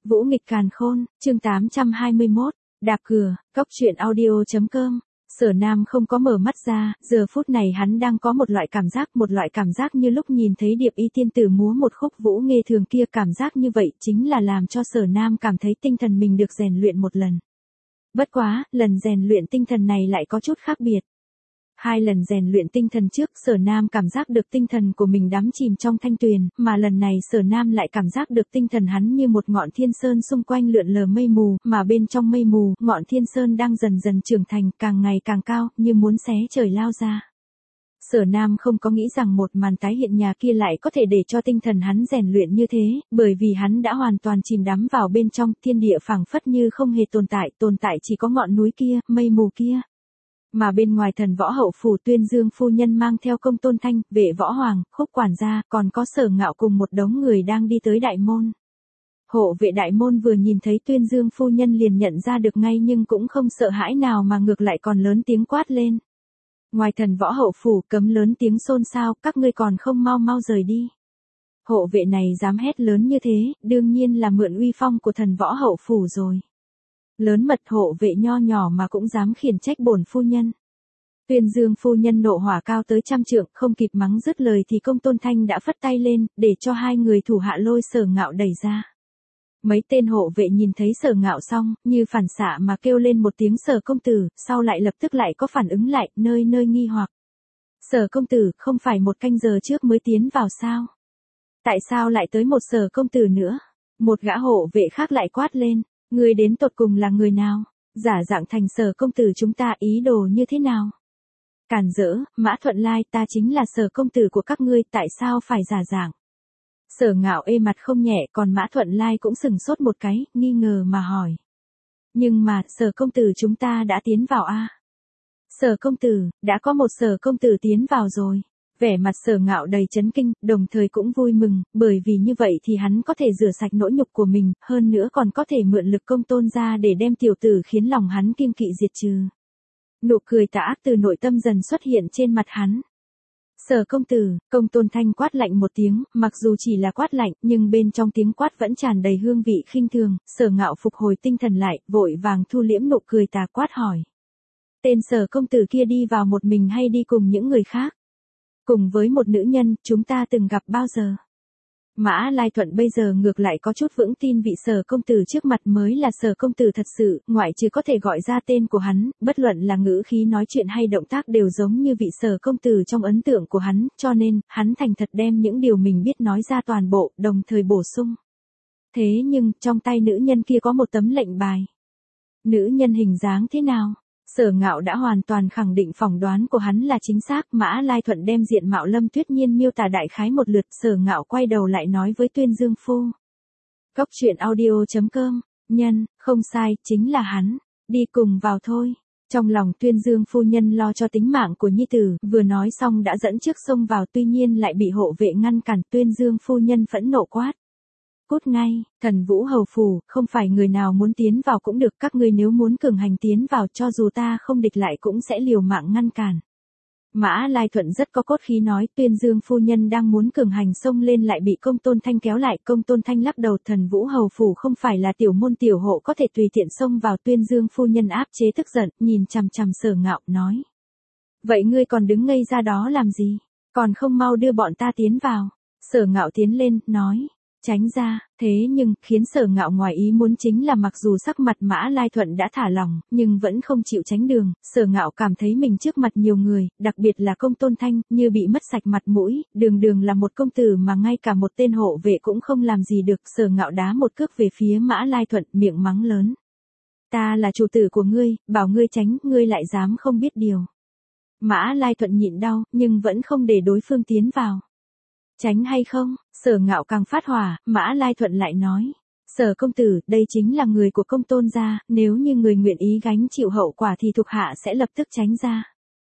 Vũ nghịch càn khôn, chương 821, đạp cửa, cốc truyện audio.com. Sở Nam không có mở mắt ra, giờ phút này hắn đang có một loại cảm giác như lúc nhìn thấy Điệp Y tiên tử múa một khúc vũ nghê thường kia, cảm giác như vậy chính là làm cho Sở Nam cảm thấy tinh thần mình được rèn luyện một lần. Bất quá, lần rèn luyện tinh thần này lại có chút khác biệt. 2 lần rèn luyện tinh thần trước, Sở Nam cảm giác được tinh thần của mình đắm chìm trong thanh tuyền, mà lần này Sở Nam lại cảm giác được tinh thần hắn như một ngọn thiên sơn xung quanh lượn lờ mây mù, mà bên trong mây mù, ngọn thiên sơn đang dần dần trưởng thành, càng ngày càng cao, như muốn xé trời lao ra. Sở Nam không có nghĩ rằng một màn tái hiện nhà kia lại có thể để cho tinh thần hắn rèn luyện như thế, bởi vì hắn đã hoàn toàn chìm đắm vào bên trong, thiên địa phảng phất như không hề tồn tại chỉ có ngọn núi kia, mây mù kia. Mà bên ngoài Thần Võ Hậu phủ, Tuyên Dương phu nhân mang theo Công Tôn Thanh, Vệ Võ Hoàng, Khúc quản gia, còn có Sở Ngạo cùng một đống người đang đi tới đại môn. Hộ vệ đại môn vừa nhìn thấy Tuyên Dương phu nhân liền nhận ra được ngay, nhưng cũng không sợ hãi nào mà ngược lại còn lớn tiếng quát lên. Ngoài Thần Võ Hậu phủ, cấm lớn tiếng xôn xao, các ngươi còn không mau mau rời đi. Hộ vệ này dám hét lớn như thế, đương nhiên là mượn uy phong của Thần Võ Hậu phủ rồi. Lớn mật hộ vệ nho nhỏ mà cũng dám khiển trách bổn phu nhân. Tuyên Dương phu nhân nộ hỏa cao tới 100 trượng, không kịp mắng dứt lời thì Công Tôn Thanh đã phất tay lên, để cho 2 người thủ hạ lôi Sở Ngạo đẩy ra. Mấy tên hộ vệ nhìn thấy Sở Ngạo xong, như phản xạ mà kêu lên một tiếng Sở công tử, sau lại lập tức lại có phản ứng lại, nơi nơi nghi hoặc. Sở công tử, không phải 1 canh giờ trước mới tiến vào sao? Tại sao lại tới một Sở công tử nữa? Một gã hộ vệ khác lại quát lên. Người đến tột cùng là người nào? Giả dạng thành Sở công tử chúng ta ý đồ như thế nào? Càn rỡ, Mã Thuận Lai, ta chính là Sở công tử của các ngươi, tại sao phải giả dạng? Sở Ngạo ê mặt không nhẹ, còn Mã Thuận Lai cũng sừng sốt một cái, nghi ngờ mà hỏi. Nhưng mà, Sở công tử chúng ta đã tiến vào a? Sở công tử, đã có một Sở công tử tiến vào rồi. Vẻ mặt Sở Ngạo đầy chấn kinh, đồng thời cũng vui mừng, bởi vì như vậy thì hắn có thể rửa sạch nỗi nhục của mình, hơn nữa còn có thể mượn lực Công Tôn ra để đem tiểu tử khiến lòng hắn kiêng kỵ diệt trừ. Nụ cười tà ác từ nội tâm dần xuất hiện trên mặt hắn. Sở công tử, Công Tôn Thanh quát lạnh một tiếng, mặc dù chỉ là quát lạnh, nhưng bên trong tiếng quát vẫn tràn đầy hương vị khinh thường. Sở Ngạo phục hồi tinh thần lại, vội vàng thu liễm nụ cười tà quát hỏi. Tên Sở công tử kia đi vào một mình hay đi cùng những người khác? Cùng với một nữ nhân, chúng ta từng gặp bao giờ? Mã Lai Thuận bây giờ ngược lại có chút vững tin vị Sở công tử trước mặt mới là Sở công tử thật sự, ngoại trừ có thể gọi ra tên của hắn, bất luận là ngữ khí nói chuyện hay động tác đều giống như vị Sở công tử trong ấn tượng của hắn, cho nên, hắn thành thật đem những điều mình biết nói ra toàn bộ, đồng thời bổ sung. Thế nhưng, trong tay nữ nhân kia có một tấm lệnh bài. Nữ nhân hình dáng thế nào? Sở Ngạo đã hoàn toàn khẳng định phỏng đoán của hắn là chính xác. Mã Lai Thuận đem diện mạo Lâm Tuyết Nhiên miêu tả đại khái một lượt. Sở Ngạo quay đầu lại nói với Tuyên Dương phu. Cốc truyện audio.com. Nhân, không sai, chính là hắn. Đi cùng vào thôi. Trong lòng Tuyên Dương phu nhân lo cho tính mạng của nhi tử, vừa nói xong đã dẫn trước xông vào, tuy nhiên lại bị hộ vệ ngăn cản. Tuyên Dương phu nhân phẫn nộ quát. Cút ngay, Thần Vũ hầu phủ, không phải người nào muốn tiến vào cũng được, các ngươi nếu muốn cường hành tiến vào cho dù ta không địch lại cũng sẽ liều mạng ngăn cản. Mã Lai Thuận rất có cốt khí nói, Tuyên Dương phu nhân đang muốn cường hành xông lên lại bị Công Tôn Thanh kéo lại. Công Tôn Thanh lắc đầu, Thần Vũ hầu phủ không phải là tiểu môn tiểu hộ có thể tùy tiện xông vào. Tuyên Dương phu nhân áp chế tức giận, nhìn chằm chằm Sở Ngạo, nói. Vậy ngươi còn đứng ngây ra đó làm gì? Còn không mau đưa bọn ta tiến vào. Sở Ngạo tiến lên, nói. Tránh ra, thế nhưng, khiến Sở Ngạo ngoài ý muốn chính là mặc dù sắc mặt Mã Lai Thuận đã thả lỏng, nhưng vẫn không chịu tránh đường. Sở Ngạo cảm thấy mình trước mặt nhiều người, đặc biệt là Công Tôn Thanh, như bị mất sạch mặt mũi, đường là một công tử mà ngay cả một tên hộ vệ cũng không làm gì được. Sở Ngạo đá một cước về phía Mã Lai Thuận, miệng mắng lớn. Ta là chủ tử của ngươi, bảo ngươi tránh, ngươi lại dám không biết điều. Mã Lai Thuận nhịn đau, nhưng vẫn không để đối phương tiến vào. Tránh hay không? Sở Ngạo càng phát hỏa, Mã Lai Thuận lại nói. Sở công tử, đây chính là người của Công Tôn gia, nếu như người nguyện ý gánh chịu hậu quả thì thuộc hạ sẽ lập tức tránh ra.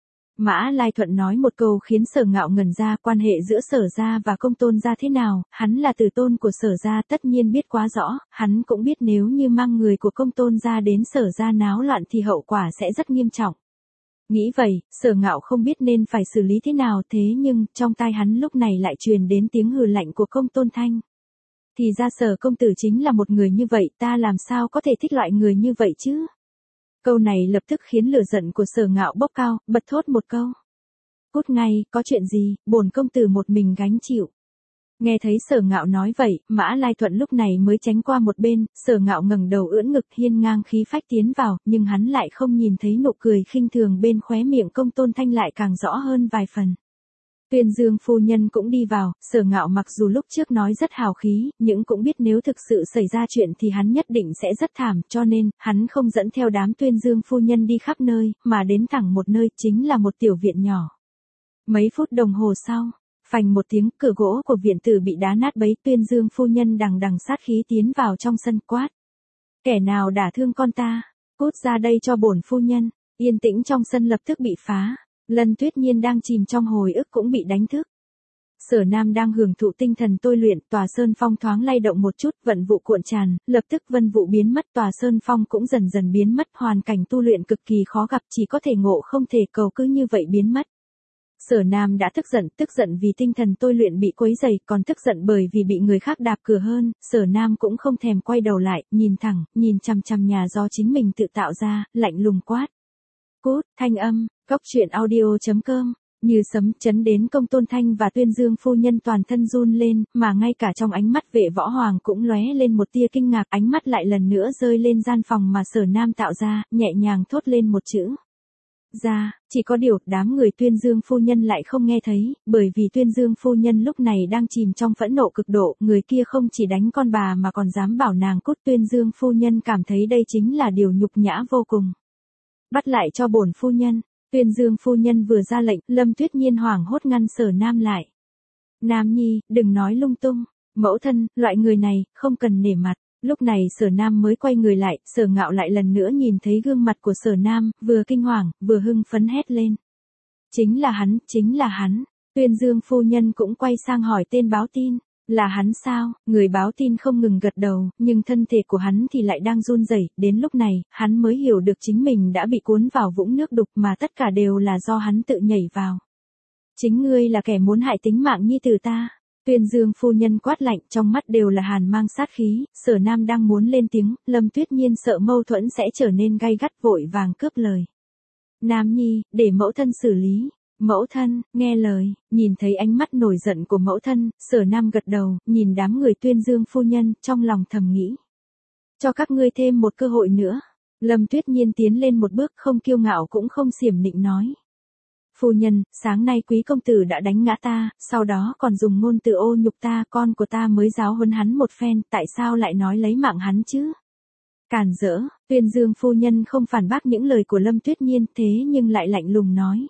Mã Lai Thuận nói một câu khiến Sở Ngạo ngẩn ra, quan hệ giữa Sở gia và Công Tôn gia thế nào, hắn là tử tôn của Sở gia tất nhiên biết quá rõ, hắn cũng biết nếu như mang người của Công Tôn gia đến Sở gia náo loạn thì hậu quả sẽ rất nghiêm trọng. Nghĩ vậy, Sở Ngạo không biết nên phải xử lý thế nào, thế nhưng, trong tai hắn lúc này lại truyền đến tiếng hừ lạnh của Công Tôn Thanh. Thì ra Sở công tử chính là một người như vậy, ta làm sao có thể thích loại người như vậy chứ? Câu này lập tức khiến lửa giận của Sở Ngạo bốc cao, bật thốt một câu. Cút ngay, có chuyện gì, bổn công tử một mình gánh chịu. Nghe thấy Sở Ngạo nói vậy, Mã Lai Thuận lúc này mới tránh qua một bên, Sở Ngạo ngẩng đầu ưỡn ngực hiên ngang khí phách tiến vào, nhưng hắn lại không nhìn thấy nụ cười khinh thường bên khóe miệng Công Tôn Thanh lại càng rõ hơn vài phần. Tuyên Dương phu nhân cũng đi vào, Sở Ngạo mặc dù lúc trước nói rất hào khí, nhưng cũng biết nếu thực sự xảy ra chuyện thì hắn nhất định sẽ rất thảm, cho nên, hắn không dẫn theo đám Tuyên Dương phu nhân đi khắp nơi, mà đến thẳng một nơi, chính là một tiểu viện nhỏ. Mấy phút đồng hồ sau, phành một tiếng, cửa gỗ của viện tử bị đá nát bấy, Tuyên Dương phu nhân đằng đằng sát khí tiến vào trong sân quát. Kẻ nào đả thương con ta, cút ra đây cho bổn phu nhân. Yên tĩnh trong sân lập tức bị phá. Lân Tuyết Nhiên đang chìm trong hồi ức cũng bị đánh thức. Sở Nam đang hưởng thụ tinh thần tôi luyện, tòa sơn phong thoáng lay động một chút, vận vụ cuộn tràn, lập tức vân vụ biến mất, tòa sơn phong cũng dần dần biến mất, hoàn cảnh tu luyện cực kỳ khó gặp, chỉ có thể ngộ không thể cầu, cứ như vậy biến mất. Sở Nam đã tức giận vì tinh thần tôi luyện bị quấy rầy, còn tức giận bởi vì bị người khác đạp cửa hơn, Sở Nam cũng không thèm quay đầu lại, nhìn thẳng, nhìn chằm chằm nhà do chính mình tự tạo ra, lạnh lùng quát. Cút, thanh âm, cóc truyện audio.com, như sấm chấn đến Công Tôn Thanh và Tuyên Dương phu nhân toàn thân run lên, mà ngay cả trong ánh mắt Vệ Võ Hoàng cũng lóe lên một tia kinh ngạc, ánh mắt lại lần nữa rơi lên gian phòng mà Sở Nam tạo ra, nhẹ nhàng thốt lên một chữ. Ra, chỉ có điều, đám người Tuyên Dương phu nhân lại không nghe thấy, bởi vì Tuyên Dương phu nhân lúc này đang chìm trong phẫn nộ cực độ, người kia không chỉ đánh con bà mà còn dám bảo nàng cút. Tuyên Dương phu nhân cảm thấy đây chính là điều nhục nhã vô cùng. Bắt lại cho bổn phu nhân. Tuyên Dương phu nhân vừa ra lệnh, Lâm Tuyết Nhiên hoảng hốt ngăn Sở Nam lại. Nam nhi, đừng nói lung tung, mẫu thân, loại người này, không cần nể mặt. Lúc này Sở Nam mới quay người lại, Sở Ngạo lại lần nữa nhìn thấy gương mặt của Sở Nam, vừa kinh hoàng, vừa hưng phấn hét lên. Chính là hắn. Tuyên Dương phu nhân cũng quay sang hỏi tên báo tin. Là hắn sao? Người báo tin không ngừng gật đầu, nhưng thân thể của hắn thì lại đang run rẩy. Đến lúc này, hắn mới hiểu được chính mình đã bị cuốn vào vũng nước đục mà tất cả đều là do hắn tự nhảy vào. Chính ngươi là kẻ muốn hại tính mạng nhi tử ta. Tuyên Dương phu nhân quát lạnh, trong mắt đều là hàn mang sát khí. Sở Nam đang muốn lên tiếng, Lâm Tuyết Nhiên sợ mâu thuẫn sẽ trở nên gay gắt, vội vàng cướp lời. Nam nhi, để mẫu thân xử lý. Mẫu thân, nghe lời, nhìn thấy ánh mắt nổi giận của mẫu thân, Sở Nam gật đầu, nhìn đám người Tuyên Dương phu nhân, trong lòng thầm nghĩ. Cho các ngươi thêm một cơ hội nữa. Lâm Tuyết Nhiên tiến lên một bước, không kiêu ngạo cũng không xiểm nịnh nói. Phu nhân, sáng nay quý công tử đã đánh ngã ta, sau đó còn dùng ngôn từ ô nhục ta, con của ta mới giáo huấn hắn một phen, tại sao lại nói lấy mạng hắn chứ? Càn rỡ, Tuyên Dương phu nhân không phản bác những lời của Lâm Tuyết Nhiên, thế nhưng lại lạnh lùng nói.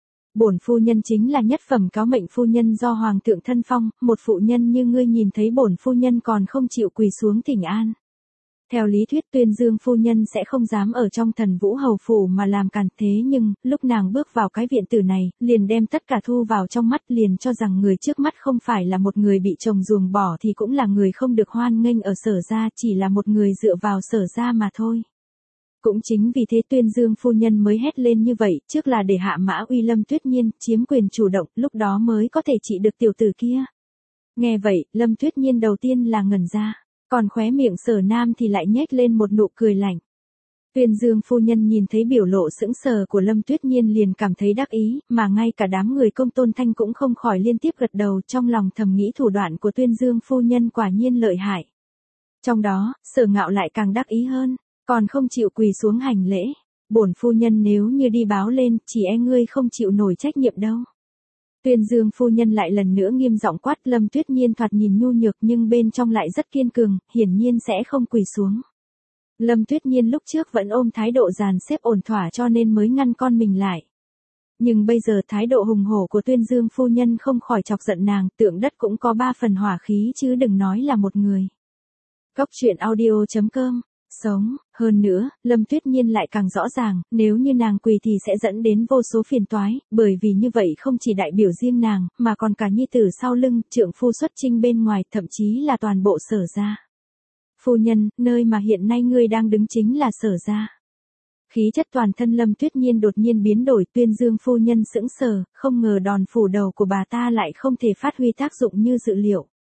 Bổn phu nhân chính là nhất phẩm cáo mệnh phu nhân do hoàng thượng thân phong, một phụ nhân như ngươi nhìn thấy bổn phu nhân còn không chịu quỳ xuống thỉnh an. Theo lý thuyết Tuyên Dương phu nhân sẽ không dám ở trong Thần Vũ hầu phủ mà làm càn, thế nhưng, lúc nàng bước vào cái viện tử này, liền đem tất cả thu vào trong mắt, liền cho rằng người trước mắt không phải là một người bị chồng ruồng bỏ thì cũng là người không được hoan nghênh ở Sở gia, chỉ là một người dựa vào Sở gia mà thôi. Cũng chính vì thế Tuyên Dương phu nhân mới hét lên như vậy, trước là để hạ mã uy Lâm Tuyết Nhiên, chiếm quyền chủ động, lúc đó mới có thể trị được tiểu tử kia. Nghe vậy, Lâm Tuyết Nhiên đầu tiên là ngẩn ra, còn khóe miệng Sở Nam thì lại nhếch lên một nụ cười lạnh. Tuyên Dương phu nhân nhìn thấy biểu lộ sững sờ của Lâm Tuyết Nhiên liền cảm thấy đắc ý, mà ngay cả đám người Công Tôn Thanh cũng không khỏi liên tiếp gật đầu, trong lòng thầm nghĩ thủ đoạn của Tuyên Dương phu nhân quả nhiên lợi hại. Trong đó, Sở Ngạo lại càng đắc ý hơn. Còn không chịu quỳ xuống hành lễ. Bổn phu nhân nếu như đi báo lên, chỉ e ngươi không chịu nổi trách nhiệm đâu. Tuyên Dương phu nhân lại lần nữa nghiêm giọng quát. Lâm Tuyết Nhiên thoạt nhìn nhu nhược nhưng bên trong lại rất kiên cường, hiển nhiên sẽ không quỳ xuống. Lâm Tuyết Nhiên lúc trước vẫn ôm thái độ dàn xếp ổn thỏa cho nên mới ngăn con mình lại. Nhưng bây giờ thái độ hùng hổ của Tuyên Dương phu nhân không khỏi chọc giận nàng, tượng đất cũng có 3 phần hỏa khí chứ đừng nói là một người. Cóc truyện audio.com Sống, hơn nữa, Lâm Tuyết Nhiên lại càng rõ ràng, nếu như nàng quỳ thì sẽ dẫn đến vô số phiền toái, bởi vì như vậy không chỉ đại biểu riêng nàng, mà còn cả nhi tử sau lưng, trượng phu xuất chinh bên ngoài, thậm chí là toàn bộ Sở gia. Phu nhân, nơi mà hiện nay ngươi đang đứng chính là Sở gia. Khí chất toàn thân Lâm Tuyết Nhiên đột nhiên biến đổi, Tuyên Dương phu nhân sững sờ, không ngờ đòn phủ đầu của bà ta lại không thể phát huy tác dụng như dự liệu.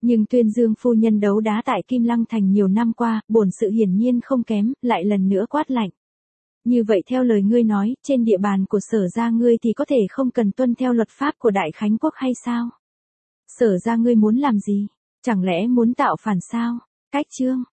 Nhưng Tuyên Dương phu nhân đấu đá tại Kim Lăng Thành nhiều năm qua, bổn sự hiển nhiên không kém, lại lần nữa quát lạnh. Như vậy theo lời ngươi nói, trên địa bàn của Sở gia ngươi thì có thể không cần tuân theo luật pháp của Đại Khánh Quốc hay sao? Sở gia ngươi muốn làm gì? Chẳng lẽ muốn tạo phản sao? Cách Trương